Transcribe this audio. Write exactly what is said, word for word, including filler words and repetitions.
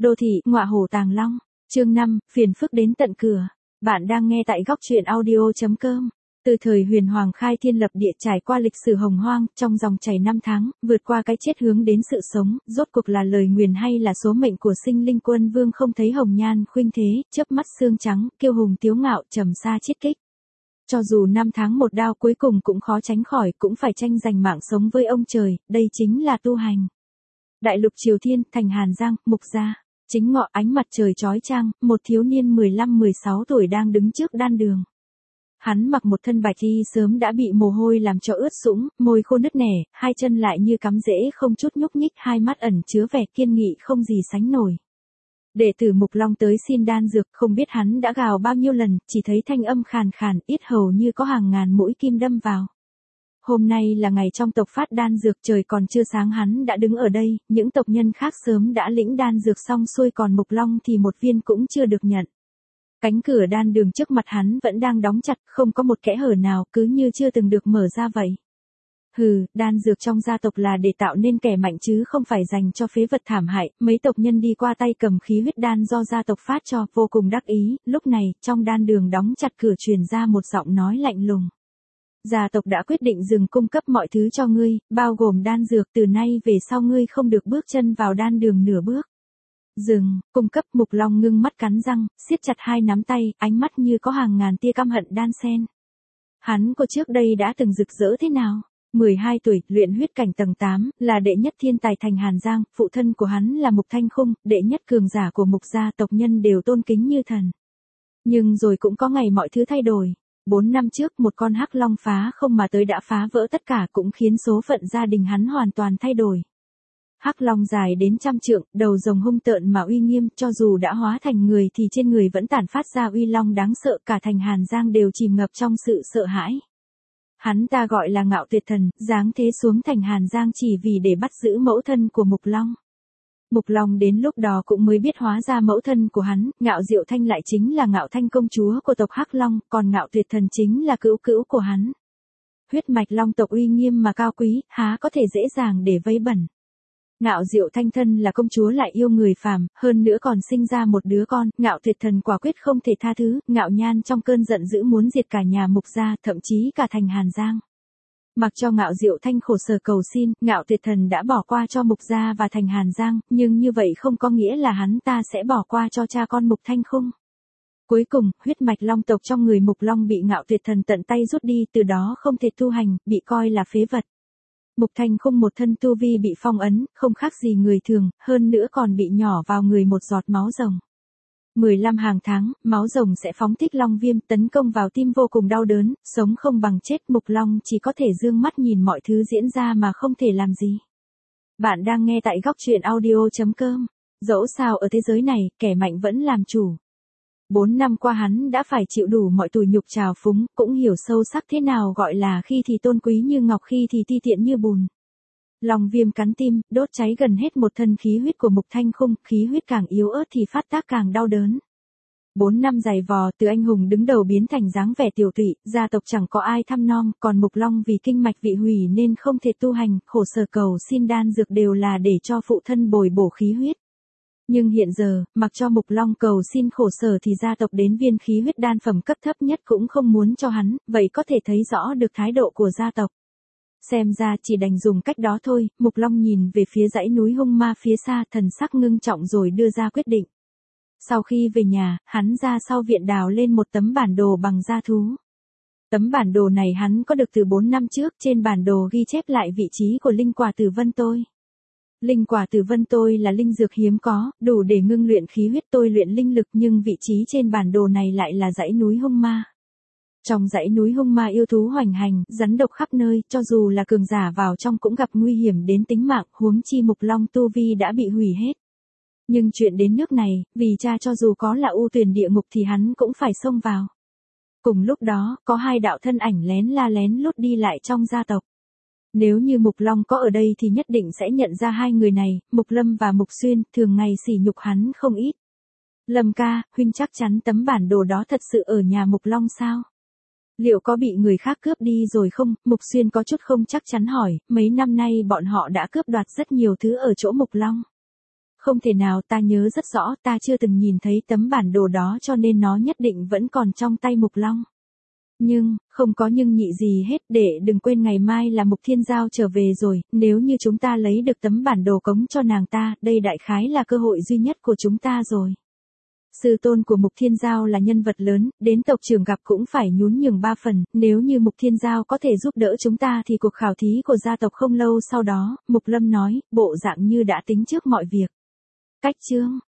Đô thị, ngọa hổ tàng long. Chương năm, phiền phức đến tận cửa. Bạn đang nghe tại góc truyện audio chấm com. Từ thời huyền hoàng khai thiên lập địa trải qua lịch sử hồng hoang, trong dòng chảy năm tháng, vượt qua cái chết hướng đến sự sống, rốt cuộc là lời nguyền hay là số mệnh của sinh linh quân vương không thấy hồng nhan khuynh thế, chớp mắt xương trắng, kiêu hùng tiếu ngạo, trầm xa chiết kích. Cho dù năm tháng một đao cuối cùng cũng khó tránh khỏi, cũng phải tranh giành mạng sống với ông trời, đây chính là tu hành. Đại lục Triều Thiên, thành Hàn Giang, Mục gia. Chính ngọ ánh mặt trời chói chang, một thiếu niên mười lăm mười sáu tuổi đang đứng trước đan đường. Hắn mặc một thân bạch y sớm đã bị mồ hôi làm cho ướt sũng, môi khô nứt nẻ, hai chân lại như cắm rễ không chút nhúc nhích, hai mắt ẩn chứa vẻ kiên nghị không gì sánh nổi. Đệ tử Mục Long tới xin đan dược, không biết hắn đã gào bao nhiêu lần, chỉ thấy thanh âm khàn khàn, yết hầu như có hàng ngàn mũi kim đâm vào. Hôm nay là ngày trong tộc phát đan dược, trời còn chưa sáng hắn đã đứng ở đây, những tộc nhân khác sớm đã lĩnh đan dược xong xuôi, còn Mục Long thì một viên cũng chưa được nhận. Cánh cửa đan đường trước mặt hắn vẫn đang đóng chặt, không có một kẽ hở nào, cứ như chưa từng được mở ra vậy. Hừ, đan dược trong gia tộc là để tạo nên kẻ mạnh chứ không phải dành cho phế vật thảm hại, mấy tộc nhân đi qua tay cầm khí huyết đan do gia tộc phát cho, vô cùng đắc ý, lúc này, trong đan đường đóng chặt cửa truyền ra một giọng nói lạnh lùng. Gia tộc đã quyết định dừng cung cấp mọi thứ cho ngươi, bao gồm đan dược, từ nay về sau ngươi không được bước chân vào đan đường nửa bước. Dừng, cung cấp. Mục Long ngưng mắt cắn răng, siết chặt hai nắm tay, ánh mắt như có hàng ngàn tia căm hận đan xen. Hắn có trước đây đã từng rực rỡ thế nào? mười hai tuổi, luyện huyết cảnh tầng tám, là đệ nhất thiên tài thành Hàn Giang, phụ thân của hắn là Mục Thanh Khung, đệ nhất cường giả của Mục gia, tộc nhân đều tôn kính như thần. Nhưng rồi cũng có ngày mọi thứ thay đổi. Bốn năm trước, một con hắc long phá không mà tới đã phá vỡ tất cả, cũng khiến số phận gia đình hắn hoàn toàn thay đổi. Hắc long dài đến trăm trượng, đầu rồng hung tợn mà uy nghiêm, cho dù đã hóa thành người thì trên người vẫn tản phát ra uy long đáng sợ, cả thành Hàn Giang đều chìm ngập trong sự sợ hãi. Hắn ta gọi là Ngạo Tuyệt Thần, giáng thế xuống thành Hàn Giang chỉ vì để bắt giữ mẫu thân của Mục Long. Mục Long đến lúc đó cũng mới biết hóa ra mẫu thân của hắn, Ngạo Diệu Thanh lại chính là Ngạo Thanh công chúa của tộc Hắc Long, còn Ngạo Tuyệt Thần chính là cữu cữu của hắn. Huyết mạch Long tộc uy nghiêm mà cao quý, há có thể dễ dàng để vấy bẩn. Ngạo Diệu Thanh thân là công chúa lại yêu người phàm, hơn nữa còn sinh ra một đứa con, Ngạo Tuyệt Thần quả quyết không thể tha thứ, Ngạo Nhan trong cơn giận dữ muốn diệt cả nhà Mục gia, thậm chí cả thành Hàn Giang. Mặc cho Ngạo Diệu Thanh khổ sở cầu xin, Ngạo Tuyệt Thần đã bỏ qua cho Mục gia và thành Hàn Giang, nhưng như vậy không có nghĩa là hắn ta sẽ bỏ qua cho cha con Mục Thanh Khung. Cuối cùng, huyết mạch Long tộc trong người Mục Long bị Ngạo Tuyệt Thần tận tay rút đi, từ đó không thể tu hành, bị coi là phế vật. Mục Thanh Khung một thân tu vi bị phong ấn, không khác gì người thường, hơn nữa còn bị nhỏ vào người một giọt máu rồng. mười lăm hàng tháng, máu rồng sẽ phóng thích long viêm, tấn công vào tim vô cùng đau đớn, sống không bằng chết. Mục Long chỉ có thể dương mắt nhìn mọi thứ diễn ra mà không thể làm gì. Bạn đang nghe tại góc truyện audio chấm com. Dẫu sao ở thế giới này, kẻ mạnh vẫn làm chủ. Bốn năm qua hắn đã phải chịu đủ mọi tủi nhục trào phúng, cũng hiểu sâu sắc thế nào gọi là khi thì tôn quý như ngọc, khi thì ti tiện như bùn. Long viêm cắn tim, đốt cháy gần hết một thân khí huyết của Mục Thanh Khung, khí huyết càng yếu ớt thì phát tác càng đau đớn. Bốn năm dày vò, từ anh hùng đứng đầu biến thành dáng vẻ tiểu tụy, gia tộc chẳng có ai thăm nom, còn Mục Long vì kinh mạch bị hủy nên không thể tu hành, khổ sở cầu xin đan dược đều là để cho phụ thân bồi bổ khí huyết. Nhưng hiện giờ, mặc cho Mục Long cầu xin khổ sở thì gia tộc đến viên khí huyết đan phẩm cấp thấp nhất cũng không muốn cho hắn, vậy có thể thấy rõ được thái độ của gia tộc. Xem ra chỉ đành dùng cách đó thôi. Mục Long nhìn về phía dãy núi hung ma phía xa, thần sắc ngưng trọng rồi đưa ra quyết định. Sau khi về nhà, hắn ra sau viện đào lên một tấm bản đồ bằng da thú. Tấm bản đồ này hắn có được từ bốn năm trước, trên bản đồ ghi chép lại vị trí của linh quả Tử Vân Tôi. Linh quả Tử Vân Tôi là linh dược hiếm có, đủ để ngưng luyện khí huyết tôi luyện linh lực, nhưng vị trí trên bản đồ này lại là dãy núi hung ma. Trong dãy núi hung ma yêu thú hoành hành, rắn độc khắp nơi, cho dù là cường giả vào trong cũng gặp nguy hiểm đến tính mạng, huống chi Mục Long tu vi đã bị hủy hết. Nhưng chuyện đến nước này, vì cha cho dù có là u tuyển địa ngục thì hắn cũng phải xông vào. Cùng lúc đó, có hai đạo thân ảnh lén la lén lút đi lại trong gia tộc. Nếu như Mục Long có ở đây thì nhất định sẽ nhận ra hai người này, Mục Lâm và Mục Xuyên, thường ngày sỉ nhục hắn không ít. Lâm ca, huynh chắc chắn tấm bản đồ đó thật sự ở nhà Mục Long sao? Liệu có bị người khác cướp đi rồi không? Mục Xuyên có chút không chắc chắn hỏi, mấy năm nay bọn họ đã cướp đoạt rất nhiều thứ ở chỗ Mục Long. không thể nào, ta nhớ rất rõ, ta chưa từng nhìn thấy tấm bản đồ đó cho nên nó nhất định vẫn còn trong tay Mục Long. Nhưng, không có nhưng nhị gì hết, để đừng quên ngày mai là Mục Thiên Giao trở về rồi, nếu như chúng ta lấy được tấm bản đồ cống cho nàng ta, đây đại khái là cơ hội duy nhất của chúng ta rồi. Sư tôn của Mục Thiên Giao là nhân vật lớn, đến tộc trưởng gặp cũng phải nhún nhường ba phần, nếu như Mục Thiên Giao có thể giúp đỡ chúng ta thì cuộc khảo thí của gia tộc không lâu sau đó, Mục Lâm nói, bộ dạng như đã tính trước mọi việc. Cách chương